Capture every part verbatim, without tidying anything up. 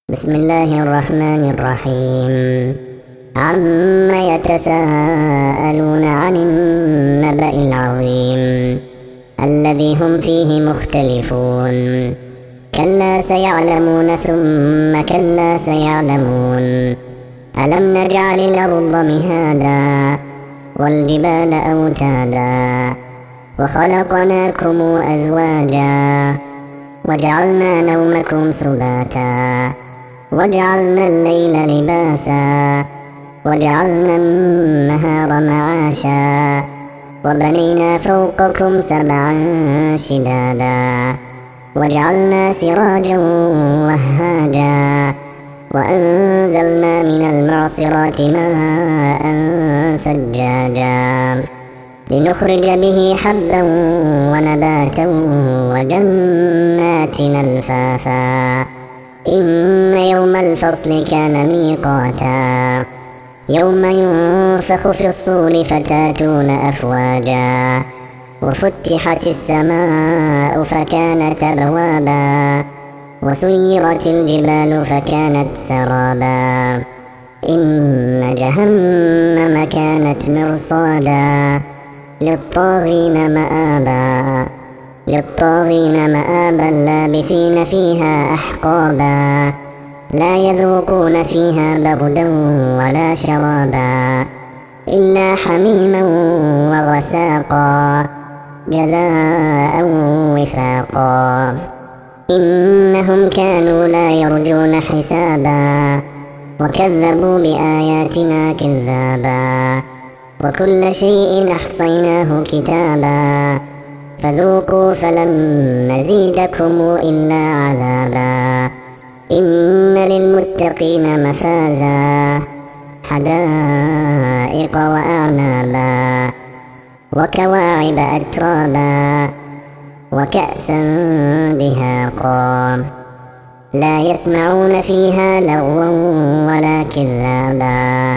بسم الله الرحمن الرحيم. عما يتساءلون عن النبأ العظيم الذي هم فيه مختلفون. كلا سيعلمون ثم كلا سيعلمون. ألم نجعل الأرض مهادا والجبال أوتادا وخلقناكم أزواجا وجعلنا نومكم سباتا وجعلنا الليل لباسا وجعلنا النهار معاشا وبنينا فوقكم سبعا شدادا وجعلنا سراجا وهاجا وأنزلنا من المعصرات ماء ثجاجا لنخرج به حبا ونباتا وجنات ألفافا. إن يوم الفصل كان ميقاتا يوم ينفخ في الصور فتاتون أفواجا وفتحت السماء فكانت أبوابا وسيرت الجبال فكانت سرابا. إن جهنم كانت مرصادا للطاغين مآبا للطاغين مآبا لابثين فيها أحقابا لا يذوقون فيها بردا ولا شرابا إلا حميما وغساقا جزاء وفاقا. إنهم كانوا لا يرجون حسابا وكذبوا بآياتنا كذابا وكل شيء أحصيناه كتابا فذوقوا فلن نزيدكم إلا عذابا. إن للمتقين مفازا حدائق وأعنابا وكواعب أترابا وكأسا دهاقا لا يسمعون فيها لغوا ولا كذابا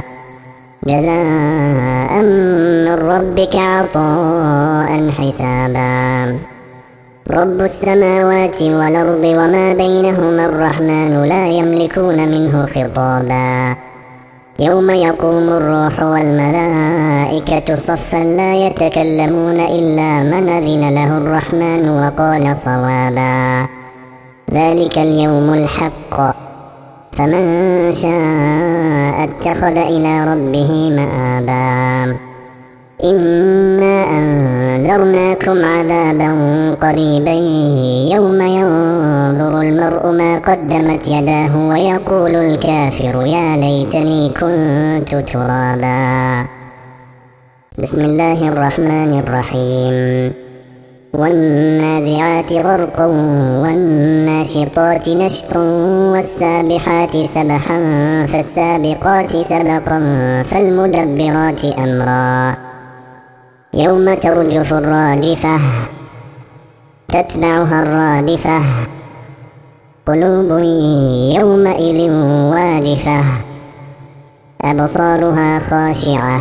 جزاء من ربك عطاء حسابا. رب السماوات والأرض وما بينهما الرحمن لا يملكون منه خطابا. يوم يقوم الروح والملائكة صفا لا يتكلمون إلا من أذن له الرحمن وقال صوابا. ذلك اليوم الحق فمن شاء اتخذ إلى ربه مآبا. إنا أنذرناكم عذابا قريبا يوم ينظر المرء ما قدمت يداه ويقول الكافر يا ليتني كنت ترابا. بسم الله الرحمن الرحيم. والنازعات غرقا والناشطات نشطا والسابحات سبحا فالسابقات سبقا فالمدبرات أمرا. يوم ترجف الراجفة تتبعها الرادفة قلوب يومئذ واجفة أبصارها خاشعة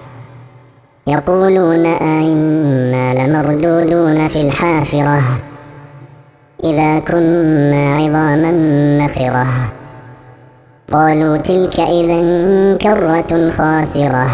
يقولون أئنا لمردودون في الحافرة إذا كنا عظاما نخرة. قالوا تلك إذا كرة خاسرة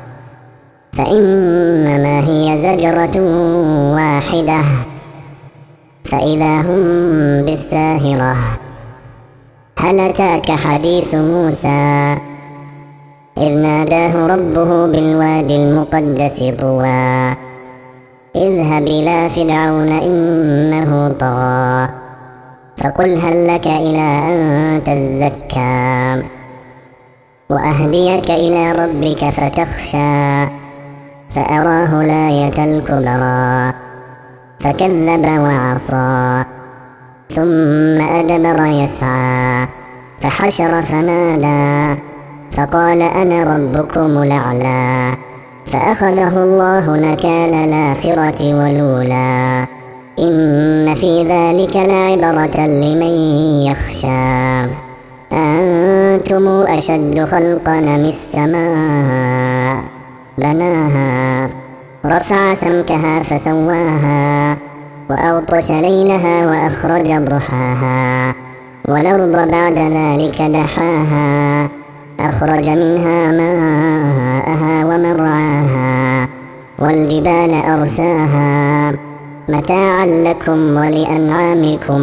فإنما هي زجرة واحدة فإذا هم بالساهرة. هل أتاك حديث موسى إذ ناداه ربه بالوادي المقدس طوى اذهب إلى فرعون إنه طغى فقل هل لك إلى أن تزكى وأهديك إلى ربك فتخشى فأراه الآية الكبرى فكذب وعصى ثم أدبر يسعى فحشر فنادى فقال أنا ربكم الأعلى فأخذه الله نكال الآخرة والأولى. إن في ذلك لعبرة لمن يخشى. أنتم أشد خلقا من السماء بناها رفع سمكها فسواها وأغطش ليلها وأخرج ضحاها والأرض بعد ذلك دحاها أخرج منها ماءها ومرعاها والجبال أرساها متاعا لكم ولأنعامكم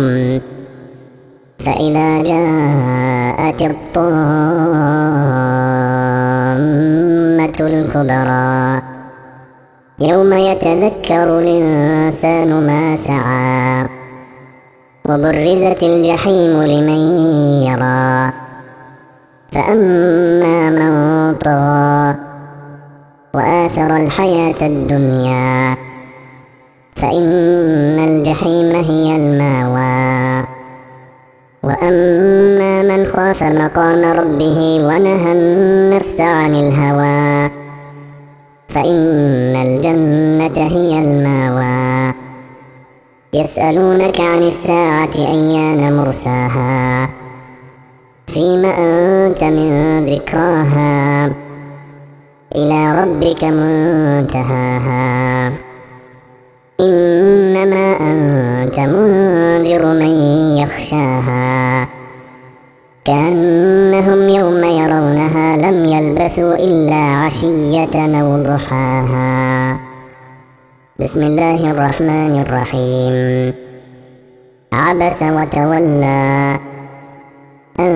فإذا جاءت الطامة الكبرى يوم يتذكر الإنسان ما سعى وبرزت الجحيم لمن يرى فأما من طغى وآثر الحياة الدنيا فإن الجحيم هي المأوى وأما من خاف مقام ربه ونهى النفس عن الهوى فإن الجنة هي المأوى يسألونك عن الساعة أيان مرساها فيما أنت من ذكراها إلى ربك منتهاها إنما أنت منذر من يخشاها كأنهم يوم يرونها لم يلبثوا إلا عشية أو ضحاها. بسم الله الرحمن الرحيم. عبس وتولى أن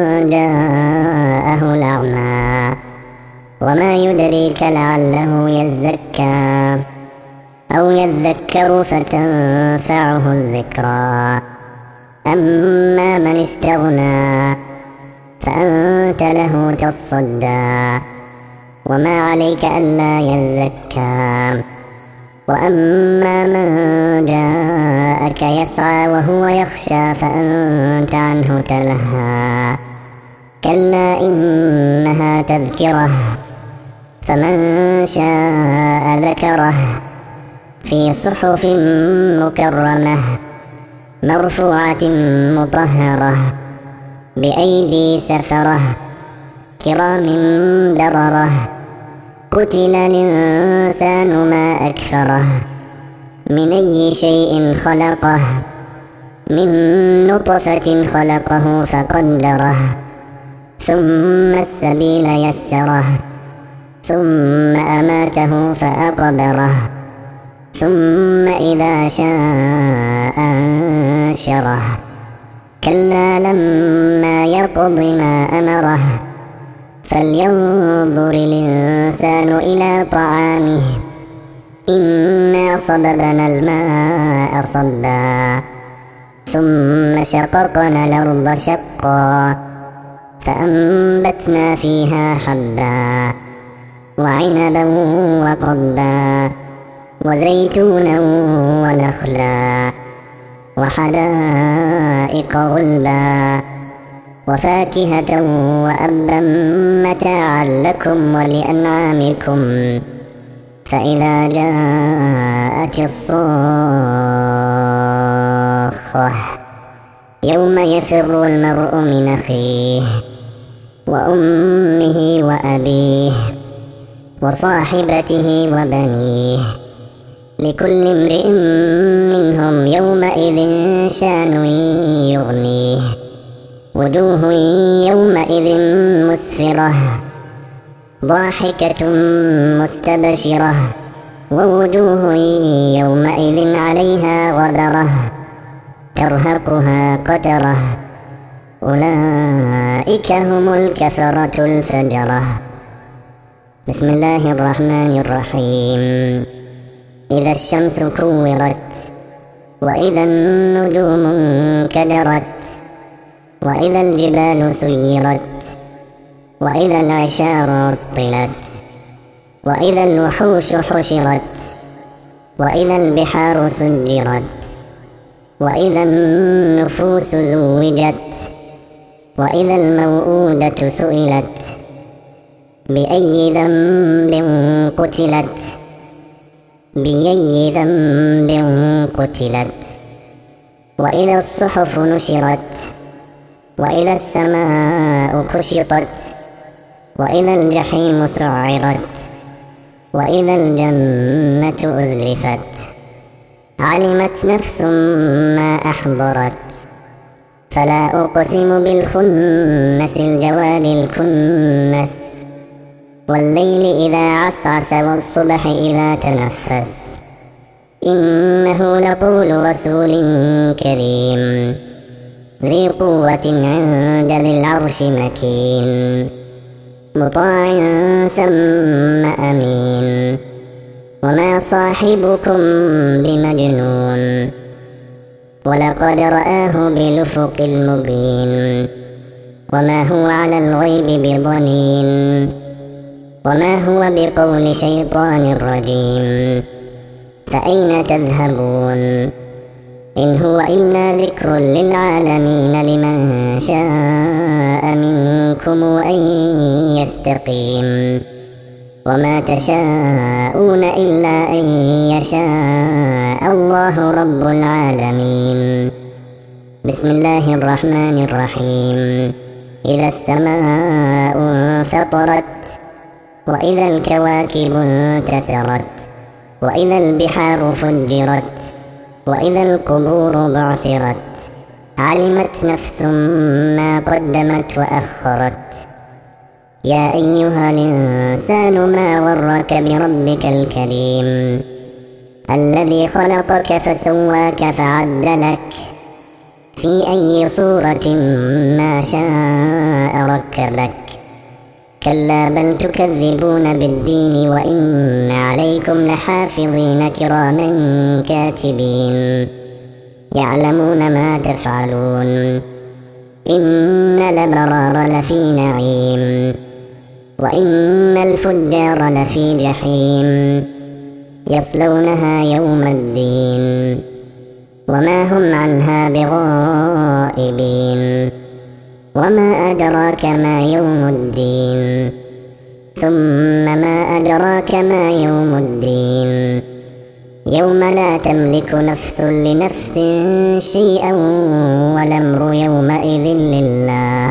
جاءه الأعمى وما يدريك لعله يزكى أو يذكر فتنفعه الذكرى أما من استغنى فأنت له تصدى وما عليك ألا يزكى وأما من جاءك يسعى وهو يخشى فأنت عنه تلهى كلا إنها تذكرة فمن شاء ذكره في صحف مكرمة مرفوعة مطهرة بأيدي سفرة كرام بررة قتل الإنسان ما أكفره من أي شيء خلقه من نطفة خلقه فقدره ثم السبيل يسره ثم أماته فأقبره ثم إذا شاء أنشره كلا لما يقض ما أمره فلينظر الإنسان إلى طعامه إنا صببنا الماء صبا ثم شققنا الأرض شقا فأنبتنا فيها حبا وعنبا وقضبا وزيتونا ونخلا وحدائق غلبا وفاكهة وأبا متاعا لكم ولأنعامكم فإذا جاءت الصاخة يوم يفر المرء من أخيه وأمه وأبيه وصاحبته وبنيه لكل امرئ منهم يومئذ شان يغنيه وجوه يومئذ مسفرة ضاحكة مستبشرة ووجوه يومئذ عليها غبرة ترهقها قترة أولئك هم الكفرة الفجرة. بسم الله الرحمن الرحيم. إذا الشمس كورت وإذا النجوم انكدرت وإذا الجبال سيرت وإذا العشار عطلت وإذا الوحوش حشرت وإذا البحار سجرت وإذا النفوس زوجت وإذا الموءودة سئلت بأي ذنب قتلت بأي ذنب قتلت وإذا الصحف نشرت وإذا السماء كشطت وإذا الجحيم سعرت وإذا الجنة أزلفت علمت نفس ما أحضرت فلا أقسم بالخنس الجوار الكنس والليل إذا عسعس والصبح إذا تنفس إنه لقول رسول كريم ذي قوة عند ذي العرش مكين مطاع ثم أمين وما صاحبكم بمجنون ولقد رآه بالأفق المبين وما هو على الغيب بضنين وما هو بقول شيطان رجيم فأين تذهبون إن هو إلا ذكر للعالمين لمن شاء منكم أن يستقيم وما تشاءون إلا أن يشاء الله رب العالمين. بسم الله الرحمن الرحيم. إذا السماء انفطرت وإذا الكواكب انتثرت وإذا البحار فجرت وإذا القبور بعثرت علمت نفس ما قدمت وأخرت. يا أيها الإنسان ما غرك بربك الكريم الذي خلقك فسواك فعدلك في أي صورة ما شاء ركبك. كلا بل تكذبون بالدين وإن عليكم لحافظين كراما كاتبين يعلمون ما تفعلون. إن الأبرار لفي نعيم وإن الفجار لفي جحيم يصلونها يوم الدين وما هم عنها بغائبين. وما أدراك ما يوم الدين ثم ما أدراك ما يوم الدين يوم لا تملك نفس لنفس شيئا والأمر يومئذ لله.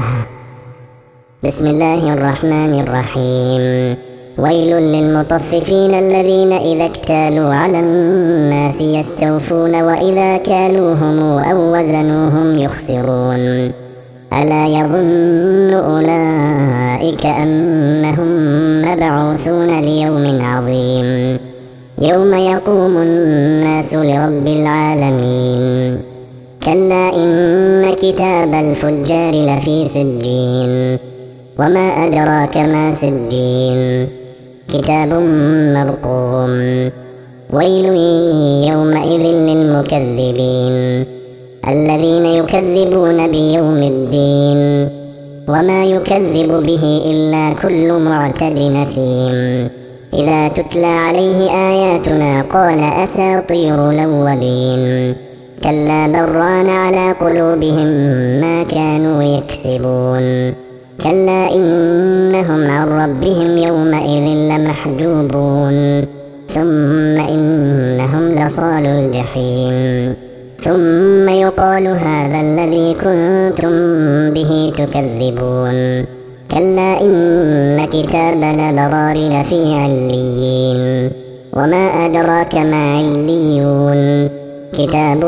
بسم الله الرحمن الرحيم. ويل للمطففين الذين إذا اكتالوا على الناس يستوفون وإذا كالوهم أو وزنوهم يخسرون. ألا يظن أولئك أنهم مبعوثون ليوم عظيم يوم يقوم الناس لرب العالمين. كلا إن كتاب الفجار لفي سجين وما أدراك ما سجين كتاب مرقوم. ويل يومئذ للمكذبين الذين يكذبون بيوم الدين وما يكذب به إلا كل معتد نثيم. إذا تتلى عليه آياتنا قال أساطير الأولين. كلا بران على قلوبهم ما كانوا يكسبون. كلا إنهم عن ربهم يومئذ لمحجوبون ثم إنهم لصال الجحيم ثم يقال هذا الذي كنتم به تكذبون. كلا إن كتاب الأبرار لفي عليين وما أدراك ما عليون كتاب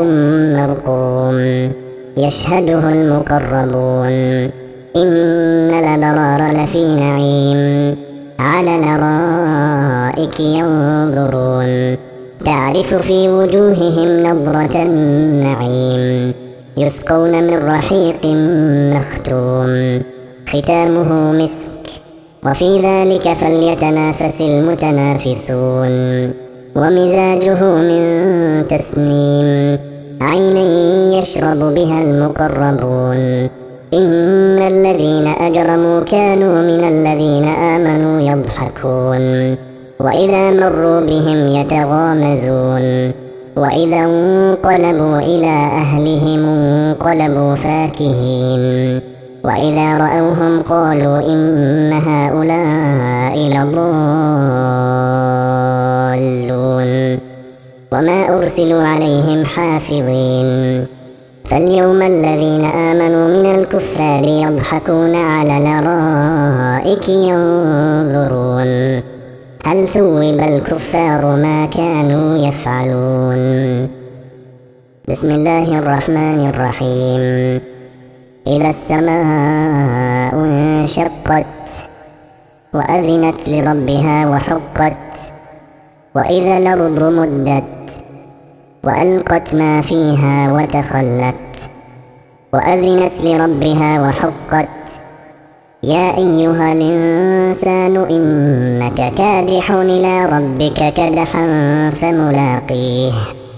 مرقوم يشهده المقربون. إن الأبرار لفي نعيم على الأرائك ينظرون تعرف في وجوههم نضرة النعيم يسقون من رحيق مختوم ختامه مسك وفي ذلك فليتنافس المتنافسون. ومزاجه من تسنيم عينا يشرب بها المقربون. إن الذين أجرموا كانوا من الذين آمنوا يضحكون وإذا مروا بهم يتغامزون وإذا انقلبوا إلى أهلهم انقلبوا فاكهين وإذا رأوهم قالوا إن هؤلاء لضالون وما أرسلوا عليهم حافظين. فاليوم الذين آمنوا من الكفار يضحكون على الأرائك ينظرون هل ثوب الكفار ما كانوا يفعلون. بسم الله الرحمن الرحيم. إذا السماء انشقت وأذنت لربها وحقت وإذا الأرض مدت وألقت ما فيها وتخلت وأذنت لربها وحقت يا أيها الإنسان إنك كادح إلى ربك كدحا فملاقيه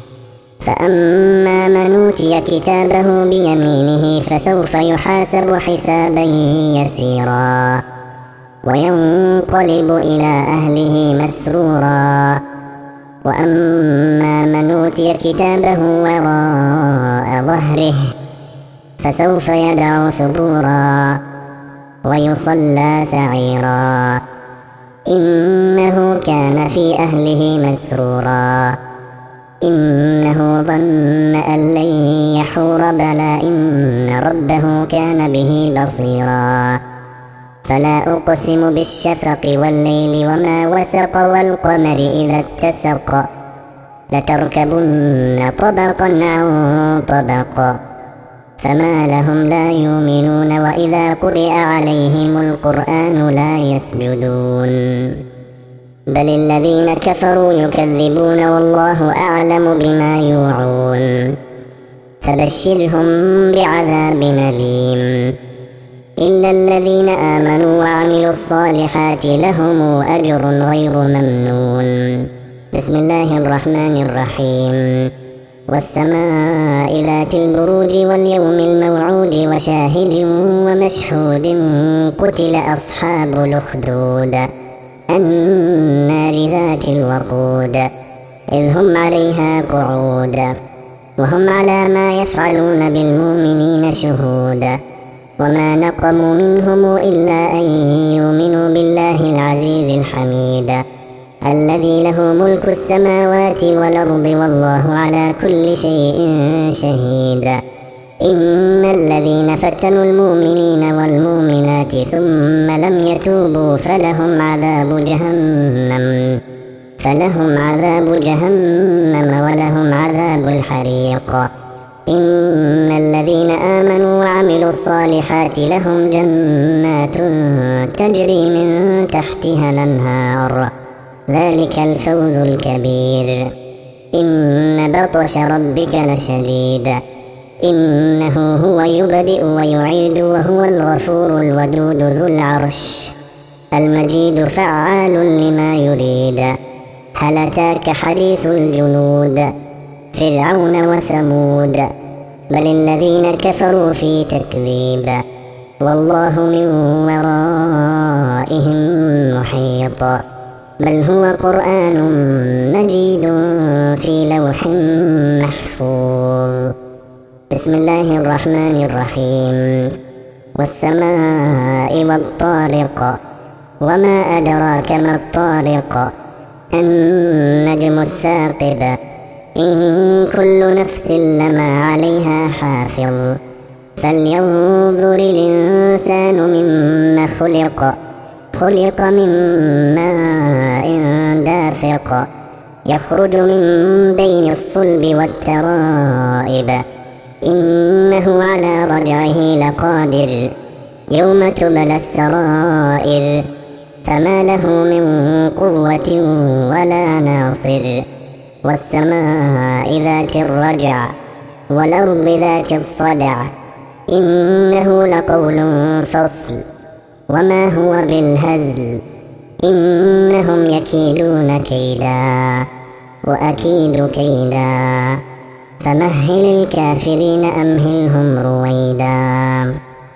فأما من أوتي كتابه بيمينه فسوف يحاسب حسابا يسيرا وينقلب إلى أهله مسرورا وأما من أوتي كتابه وراء ظهره فسوف يدعو ثبورا ويصلى سعيرا إنه كان في أهله مسرورا إنه ظن أن لن يحور بلى إن ربه كان به بصيرا فلا أقسم بالشفق والليل وما وسق والقمر إذا اتسق لتركبن طبقا عن طبق فما لهم لا يؤمنون وإذا قرئ عليهم القرآن لا يسجدون بل الذين كفروا يكذبون والله أعلم بما يوعون فبشرهم بعذاب أليم إلا الذين آمنوا وعملوا الصالحات لهم أجر غير ممنون. بسم الله الرحمن الرحيم. والسماء ذات البروج واليوم الموعود وشاهد ومشهود قتل أصحاب الأخدود النار ذات الوقود إذ هم عليها قعود وهم على ما يفعلون بالمؤمنين شهود وما نقموا منهم إلا أن يؤمنوا بالله العزيز الحميد الذي له ملك السماوات والأرض والله على كل شيء شهيد. إن الذين فتنوا المؤمنين والمؤمنات ثم لم يتوبوا فلهم عذاب جهنم فلهم عذاب جهنم ولهم عذاب الحريق. إن الذين آمنوا وعملوا الصالحات لهم جنات تجري من تحتها الأنهار ذلك الفوز الكبير. إن بطش ربك لشديد إنه هو يبدئ ويعيد وهو الغفور الودود ذو العرش المجيد فعال لما يريد. هل أتاك حديث الجنود فرعون وثمود بل الذين كفروا في تكذيب والله من ورائهم محيط بل هو قرآن مجيد في لوح محفوظ. بسم الله الرحمن الرحيم. والسماء والطارق وما أدراك ما الطارق النجم الثاقب إن كل نفس لما عليها حافظ فلينظر الإنسان مما خلق خلق من ماء دافق يخرج من بين الصلب والترائب إنه على رجعه لقادر يوم تبلى السرائر فما له من قوة ولا ناصر. والسماء ذات الرجع والأرض ذات الصدع إنه لقول فصل وما هو بالهزل إنهم يكيدون كيدا وأكيد كيدا فمهل الكافرين أمهلهم رويدا.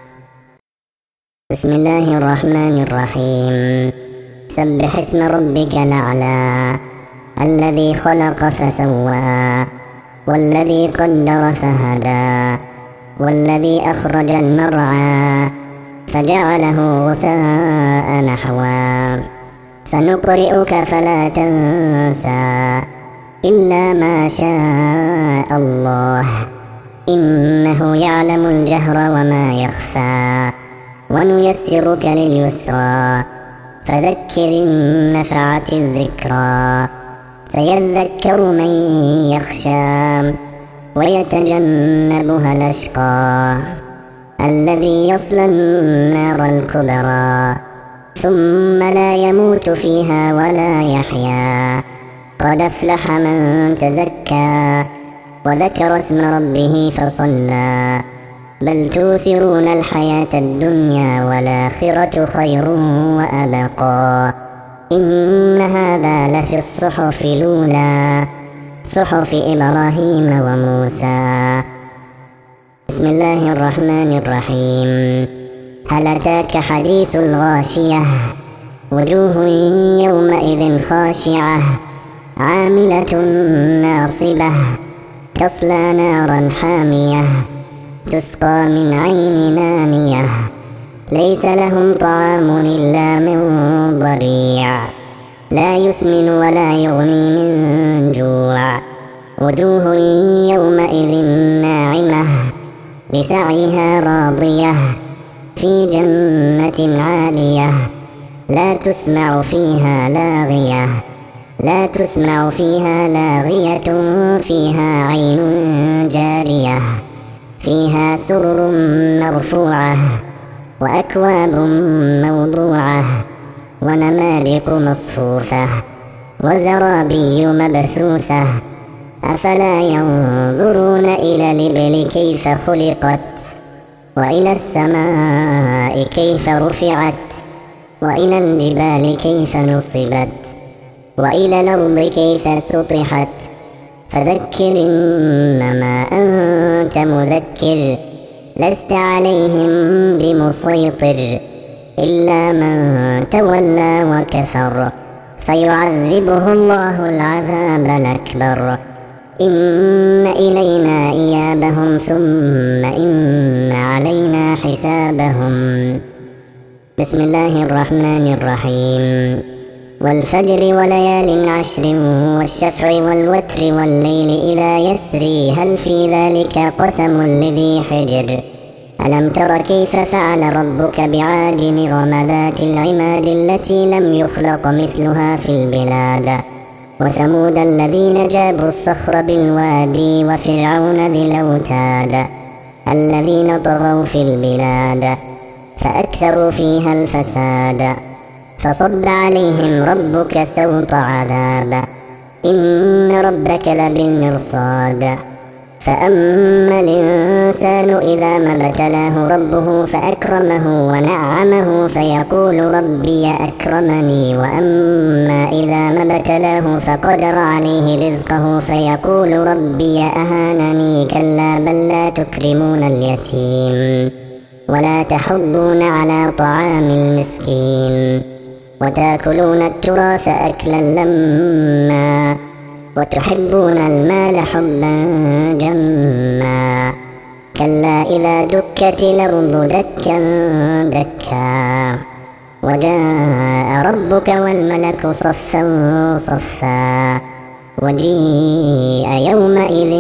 بسم الله الرحمن الرحيم. سبح اسم ربك الأعلى الذي خلق فسوى والذي قدر فهدى والذي أخرج المرعى فجعله غثاء نحوا سنقرئك فلا تنسى إلا ما شاء الله إنه يعلم الجهر وما يخفى ونيسرك لليسرى فذكر إن نفعت الذكرى سيذكر من يخشى ويتجنبها الأشقى الذي يصلى النار الكبرى ثم لا يموت فيها ولا يحيا. قد أفلح من تزكى وذكر اسم ربه فصلى بل توثرون الحياة الدنيا والآخرة خير وأبقى. إن هذا لفي الصحف الأولى صحف إبراهيم وموسى. بسم الله الرحمن الرحيم. هل أتاك حديث الغاشية وجوه يومئذ خاشعة عاملة ناصبة تصلى نارا حامية تسقى من عين نانية ليس لهم طعام إلا من ضريع لا يسمن ولا يغني من جوع. وجوه يومئذ ناعمة لسعيها راضية في جنة عالية لا تسمع فيها لاغية لا تسمع فيها لاغية فيها عين جارية فيها سرر مرفوعة وأكواب موضوعة ونمارق مصفوفة وزرابي مبثوثة. أفلا ينظرون إلى الإبل كيف خلقت وإلى السماء كيف رفعت وإلى الجبال كيف نصبت وإلى الأرض كيف سطحت. فذكر إنما أنت مذكر لست عليهم بمسيطر إلا من تولى وكفر فيعذبه الله العذاب الأكبر. إن إلينا إيابهم ثم إن علينا حسابهم. بسم الله الرحمن الرحيم. والفجر وليال عشر والشفع والوتر والليل إذا يسري هل في ذلك قسم لذي حجر. ألم تر كيف فعل ربك بعاد إرم ذات العماد التي لم يخلق مثلها في البلاد. وثمود الذين جابوا الصخر بالوادي وفرعون ذي الأوتاد الذين طغوا في البلاد فأكثروا فيها الفساد. فصب عليهم ربك سوط عذاب إن ربك لبالمرصاد. فأما الإنسان إذا ما ابتلاه ربه فأكرمه ونعمه فيقول ربي أكرمني. وأما إذا ما ابتلاه فقدر عليه رزقه فيقول ربي أهانني. كلا بل لا تكرمون اليتيم ولا تحضون على طعام المسكين وتأكلون التراث أكلا لما وتحبون المال حبا جما. كلا إذا دكت الأرض دكا دكا وجاء ربك والملك صفا صفا وجيء يومئذ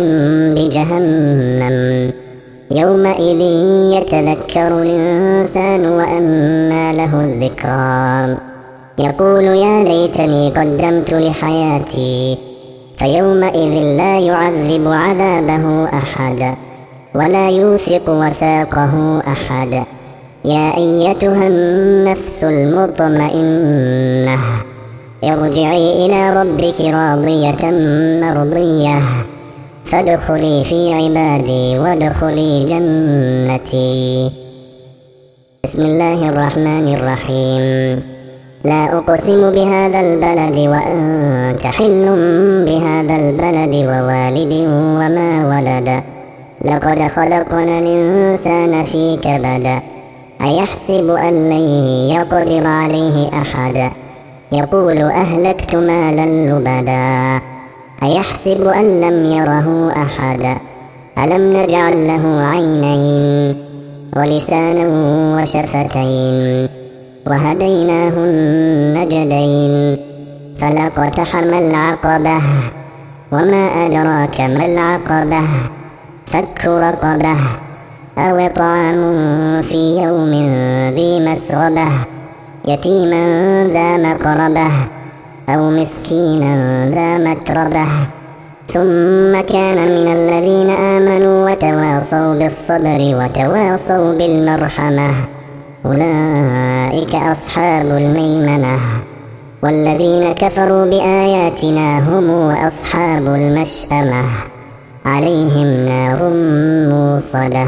بجهنم يومئذ يتذكر الإنسان وأنى له الذكرى يقول يا ليتني قدمت لحياتي. فيومئذ لا يعذب عذابه أحد ولا يوثق وثاقه أحد. يا أيتها النفس المطمئنة ارجعي إلى ربك راضية مرضية فادخلي في عبادي وادخلي جنتي. بسم الله الرحمن الرحيم. لا أقسم بهذا البلد وأنت حل بهذا البلد ووالد وما ولد. لقد خلقنا الإنسان في كبد. أيحسب أن لن يقدر عليه أحد. يقول أهلكت مالا لبدا. أيحسب أن لم يره أحد. ألم نجعل له عينين ولسانا وشفتين وهديناه النجدين. فلاقتحم العقبة وما أدراك ما العقبة. فك رقبة أو طعام في يوم ذي مسغبة يتيما ذا مقربة أو مسكينا ذا متربة ثم كان من الذين آمنوا وتواصوا بالصبر وتواصوا بالمرحمة أولئك أصحاب الميمنة والذين كفروا بآياتنا هم أصحاب المشأمة عليهم نار موصدة.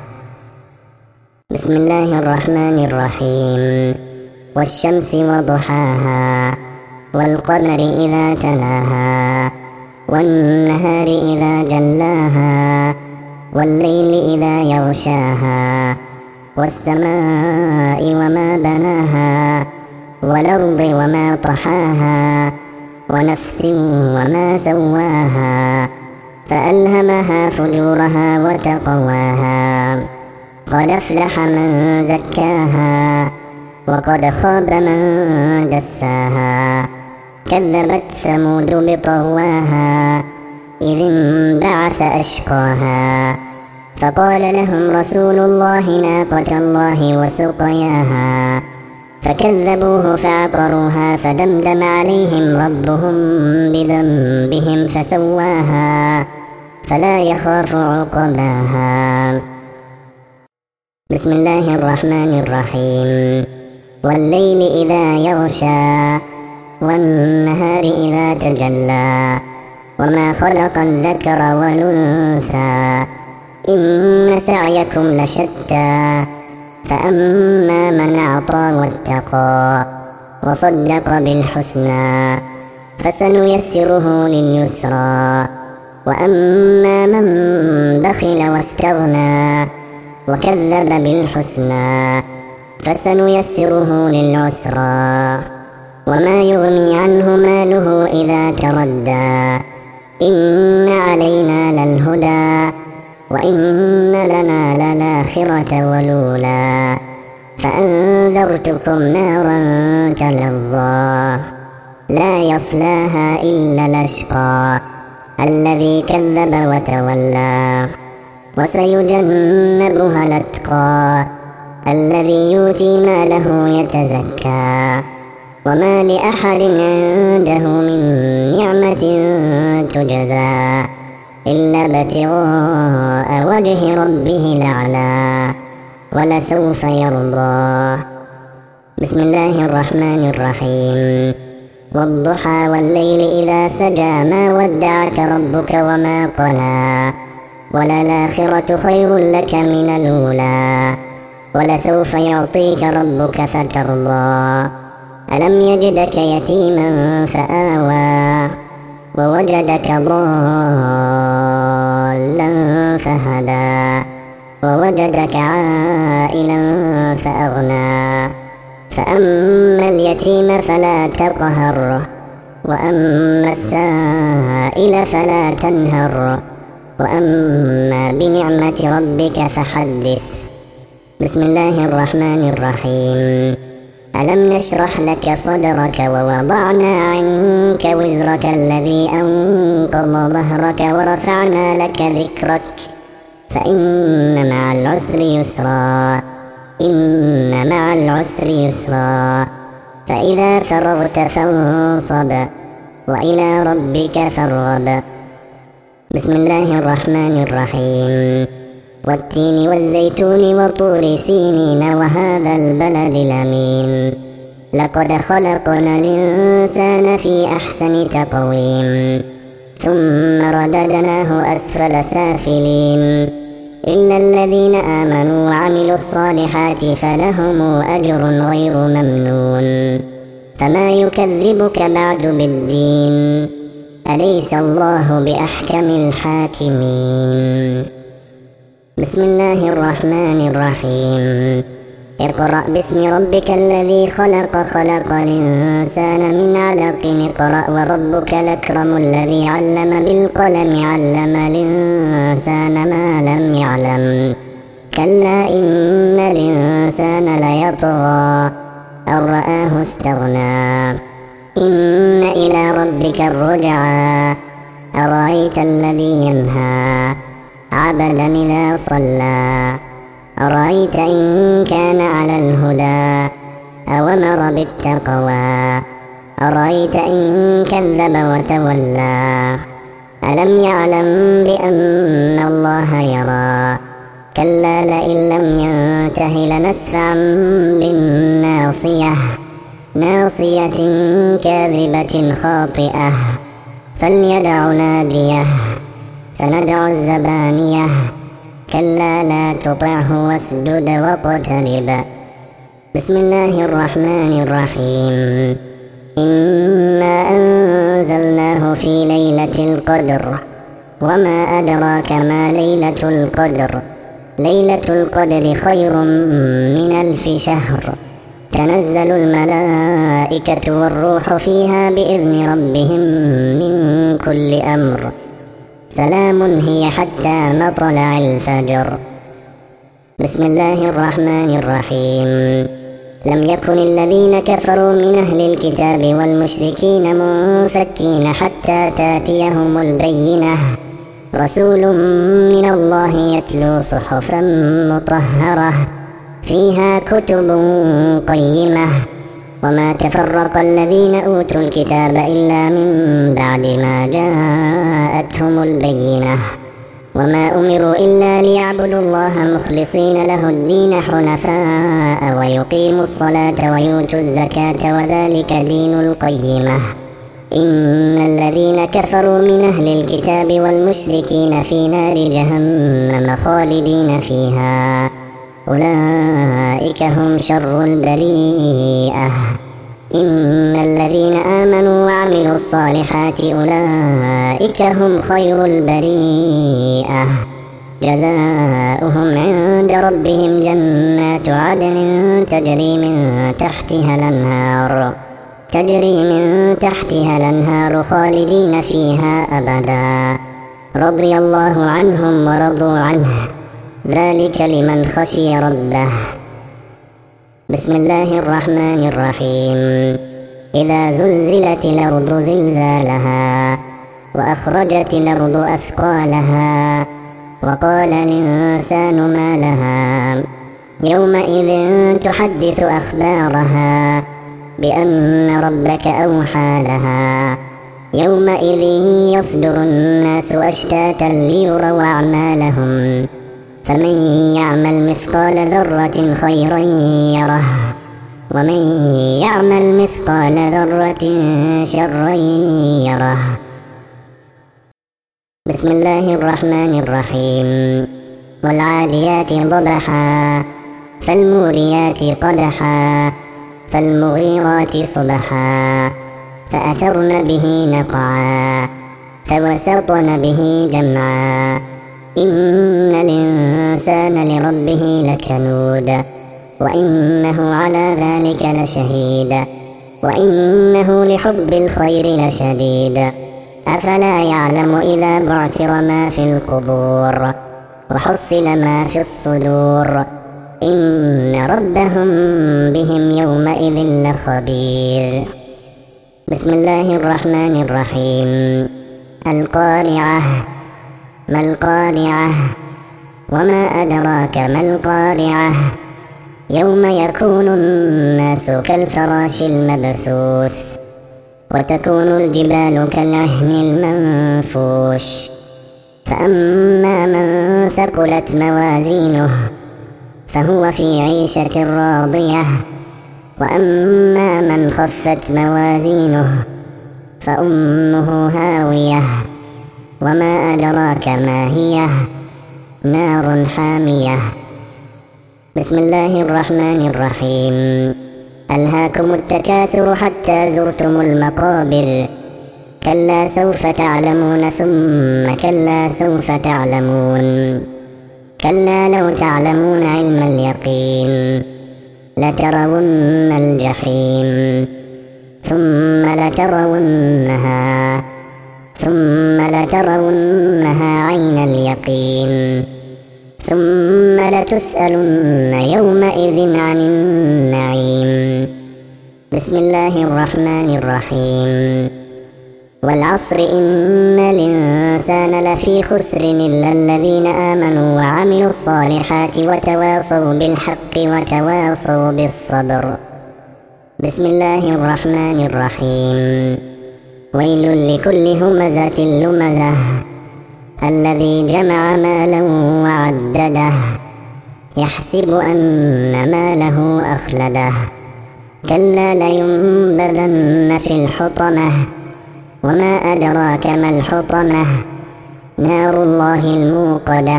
بسم الله الرحمن الرحيم. والشمس وضحاها والقمر إذا تلاها والنهار إذا جلاها والليل إذا يغشاها والسماء وما بناها والأرض وما طحاها ونفس وما سواها فألهمها فجورها وتقواها قد أفلح من زكاها وقد خاب من دساها كذبت ثمود بطغواها إذ انبعث أشقاها فقال لهم رسول الله ناقة الله وسقياها فكذبوه فعقروها فدمدم عليهم ربهم بذنبهم فسواها فلا يخاف عقباها. بسم الله الرحمن الرحيم. والليل إذا يغشى والنهار إذا تجلى وما خلق الذكر والأنثى إن سعيكم لشتى فأما من أعطى واتقى وصدق بالحسنى فسنيسره لليسرى وأما من بخل واستغنى وكذب بالحسنى فسنيسره للعسرى وما يغني عنه ماله إذا تردى إن علينا للهدى وإن لنا للآخرة والأولى فأنذرتكم نارا تلظى لا يصلاها إلا الأشقى الذي كذب وتولى وسيجنبها الأتقى الذي يؤتي ماله يتزكى وما لأحد عنده من نعمة تجزى إلا ابتغاء وجه ربه الأعلى ولسوف يرضى. بسم الله الرحمن الرحيم. والضحى والليل إذا سجى ما ودعك ربك وما قلى وللآخرة خير لك من الأولى ولسوف يعطيك ربك فترضى. ألم يجدك يتيما فآوى ووجدك ضالا فهدى ووجدك عائلا فأغنى فأما اليتيم فلا تقهر وأما السائل فلا تنهر وأما بنعمة ربك فحدث. بسم الله الرحمن الرحيم. ألم نشرح لك صدرك ووضعنا عنك وزرك الذي أنقض ظهرك ورفعنا لك ذكرك فإن مع العسر يسرا إن مع العسر يسرا فإذا فرغت فانصب وإلى ربك فارغب. بسم الله الرحمن الرحيم. والتين والزيتون وطور سينين وهذا البلد الأمين لقد خلقنا الإنسان في أحسن تقويم ثم رددناه أسفل سافلين إلا الذين آمنوا وعملوا الصالحات فلهم أجر غير ممنون فما يكذبك بعد بالدين أليس الله بأحكم الحاكمين. بسم الله الرحمن الرحيم. اقرأ باسم ربك الذي خلق خلق الإنسان من علق اقرأ وربك الأكرم الذي علم بالقلم علم الإنسان ما لم يعلم كلا إن الإنسان ليطغى أن رآه استغنى إن إلى ربك الرجعى أرأيت الذي ينهى عبدا إذا صلى أرأيت إن كان على الهدى أومر بالتقوى أرأيت إن كذب وتولى ألم يعلم بأن الله يرى كلا لئن لم ينته لنسفعا بالناصية ناصية كاذبة خاطئة فليدع ناديه سندع الزبانية كلا لا تطعه واسجد واقترب. بسم الله الرحمن الرحيم. إنا أنزلناه في ليلة القدر وما أدراك ما ليلة القدر ليلة القدر خير من ألف شهر تنزل الملائكة والروح فيها بإذن ربهم من كل أمر سلام هي حتى مطلع الفجر. بسم الله الرحمن الرحيم. لم يكن الذين كفروا من أهل الكتاب والمشركين منفكين حتى تاتيهم البينة رسول من الله يتلو صحفا مطهرة فيها كتب قيمة وما تفرق الذين أوتوا الكتاب إلا من بعد ما جاءتهم البينة وما أمروا إلا ليعبدوا الله مخلصين له الدين حنفاء ويقيموا الصلاة ويؤتوا الزكاة وذلك دين القيمة. إن الذين كفروا من أهل الكتاب والمشركين في نار جهنم خالدين فيها أولئك هم شر البريئة. إن الذين آمنوا وعملوا الصالحات أولئك هم خير البريئة جزاؤهم عند ربهم جنات عدن تجري من تحتها الأنهار تجري من تحتها الأنهار خالدين فيها أبدا رضي الله عنهم ورضوا عنه ذلك لمن خشي ربه. بسم الله الرحمن الرحيم. إذا زلزلت الأرض زلزالها وأخرجت الأرض أثقالها وقال الإنسان ما لها يومئذ تحدث أخبارها بأن ربك أوحى لها يومئذ يصدر الناس أشتاتا ليروا أعمالهم فمن يعمل مثقال ذرة خيرا يره ومن يعمل مثقال ذرة شرا يره. بسم الله الرحمن الرحيم. والعاديات ضبحا فالموريات قدحا فالمغيرات صبحا فأثرن به نقعا فوسطن به جمعا إن الإنسان لربه لكنود وإنه على ذلك لشهيد وإنه لحب الخير لشديد أفلا يعلم إذا بعثر ما في القبور وحصل ما في الصدور إن ربهم بهم يومئذ لخبير. بسم الله الرحمن الرحيم. القارعة ما القارعة وما أدراك ما القارعة يوم يكون الناس كالفراش المبثوث وتكون الجبال كالعهن المنفوش فأما من ثقلت موازينه فهو في عيشة راضية وأما من خفت موازينه فأمه هاوية وما أدراك ما هي نار حامية. بسم الله الرحمن الرحيم. ألهاكم التكاثر حتى زرتم المقابر كلا سوف تعلمون ثم كلا سوف تعلمون كلا لو تعلمون علم اليقين لترون الجحيم ثم لترونها ثم لترونها عين اليقين ثم لتسألن يومئذ عن النعيم. بسم الله الرحمن الرحيم. والعصر إن الإنسان لفي خسر إلا الذين آمنوا وعملوا الصالحات وتواصوا بالحق وتواصوا بالصبر. بسم الله الرحمن الرحيم. ويل لكل همزة لمزة الذي جمع مالا وعدده يحسب أن ماله أخلده كلا لينبذن في الحطمة وما أدراك ما الحطمة نار الله الموقدة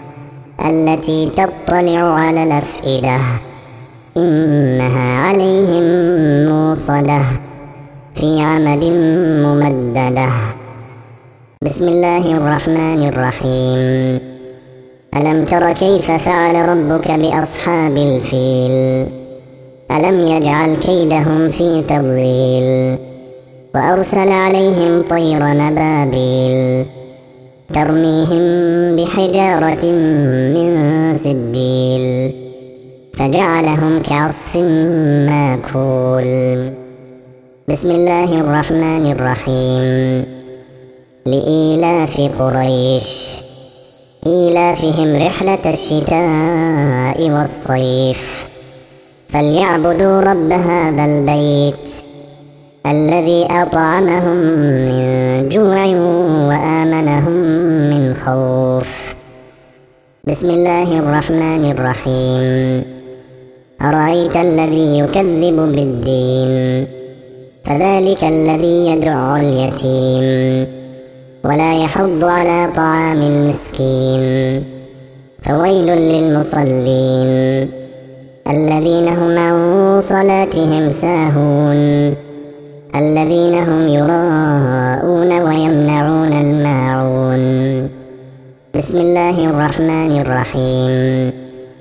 التي تطلع على الأفئدة إنها عليهم موصدة في عمد ممددة. بسم الله الرحمن الرحيم. ألم تر كيف فعل ربك بأصحاب الفيل ألم يجعل كيدهم في تضليل وأرسل عليهم طيرا أبابيل ترميهم بحجارة من سجيل فجعلهم كعصف ماكول. بسم الله الرحمن الرحيم. لإيلاف قريش إيلافهم رحلة الشتاء والصيف فليعبدوا رب هذا البيت الذي أطعمهم من جوع وآمنهم من خوف. بسم الله الرحمن الرحيم. أرأيت الذي يكذب بالدين فذلك الذي يدع اليتيم ولا يحض على طعام المسكين فويل للمصلين الذين هم عن صلاتهم ساهون الذين هم يراءون ويمنعون الماعون. بسم الله الرحمن الرحيم.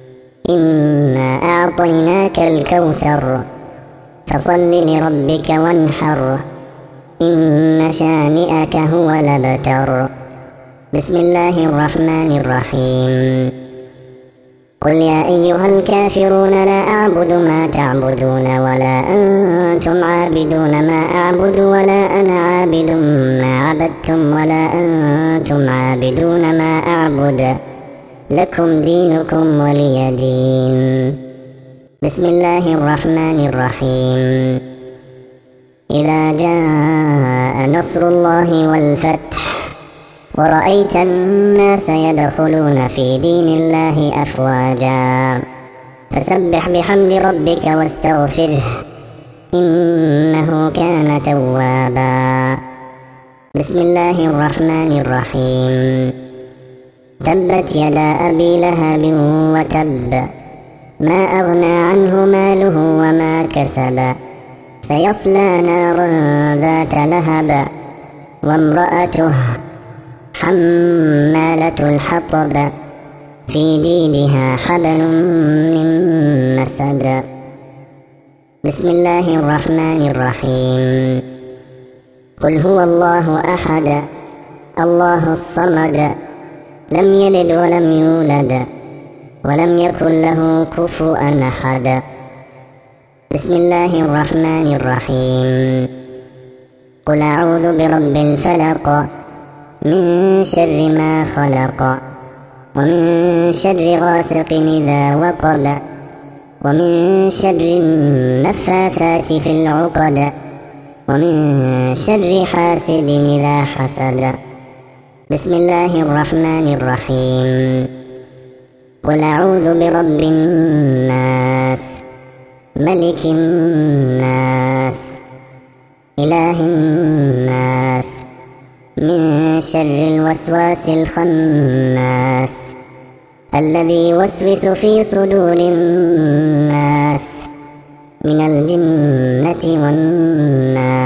إنا أعطيناك الكوثر فصل لربك وانحر إن شانئك هو الأبتر. بسم الله الرحمن الرحيم. قل يا أيها الكافرون لا أعبد ما تعبدون ولا أنتم عابدون ما أعبد ولا أنا عابد ما عبدتم ولا أنتم عابدون ما أعبد لكم دينكم ولي دين. بسم الله الرحمن الرحيم. إذا جاء نصر الله والفتح ورأيت الناس يدخلون في دين الله أفواجا فسبح بحمد ربك واستغفره إنه كان توابا. بسم الله الرحمن الرحيم. تبت يدا أبي لهب وتب ما أغنى عنه ماله وما كسب سيصلى نارا ذات لهب وامرأته حمالة الحطب في جيدها حبل من مسد. بسم الله الرحمن الرحيم. قل هو الله أحد الله الصمد لم يلد ولم يولد ولم يكن له كفوا أحد. بسم الله الرحمن الرحيم. قل أعوذ برب الفلق من شر ما خلق ومن شر غاسق إذا وقب ومن شر النفاثات في العقد ومن شر حاسد إذا حسد. بسم الله الرحمن الرحيم. قل أعوذ برب الناس ملك الناس إله الناس من شر الوسواس الخناس الذي يوسوس في صدور الناس من الجنة والناس.